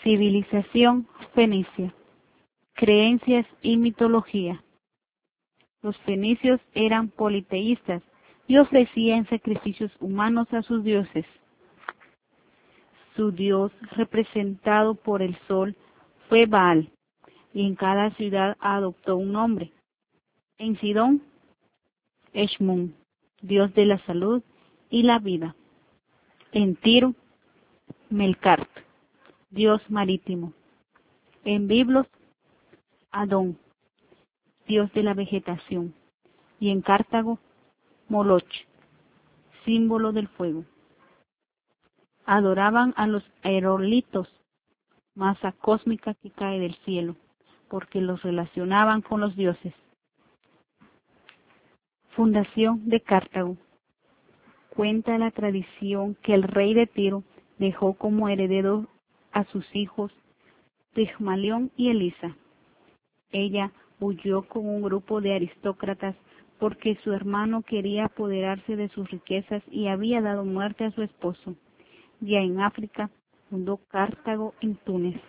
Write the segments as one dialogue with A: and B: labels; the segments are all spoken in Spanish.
A: Civilización fenicia. Creencias y mitología. Los fenicios eran politeístas y ofrecían sacrificios humanos a sus dioses. Su dios, representado por el sol, fue Baal, y en cada ciudad adoptó un nombre. En Sidón, Eshmun, dios de la salud y la vida. En Tiro, Melkart, dios marítimo. En Biblos, Adón, dios de la vegetación. Y en Cartago, Moloch, símbolo del fuego. Adoraban a los aerolitos, masa cósmica que cae del cielo, porque los relacionaban con los dioses. Fundación de Cartago. Cuenta la tradición que el rey de Tiro dejó como heredero a sus hijos Pigmalión y Elisa. Ella huyó con un grupo de aristócratas porque su hermano quería apoderarse de sus riquezas y había dado muerte a su esposo. Ya en África fundó Cartago en Túnez.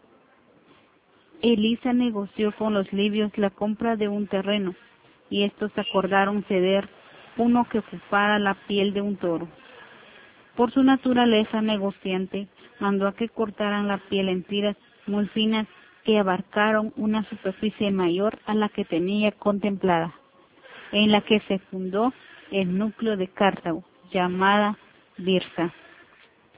A: Elisa negoció con los libios la compra de un terreno y estos acordaron ceder uno que ocupara la piel de un toro. Por su naturaleza negociante, mandó a que cortaran la piel en tiras muy finas que abarcaron una superficie mayor a la que tenía contemplada, en la que se fundó el núcleo de Cartago, llamada Birsa.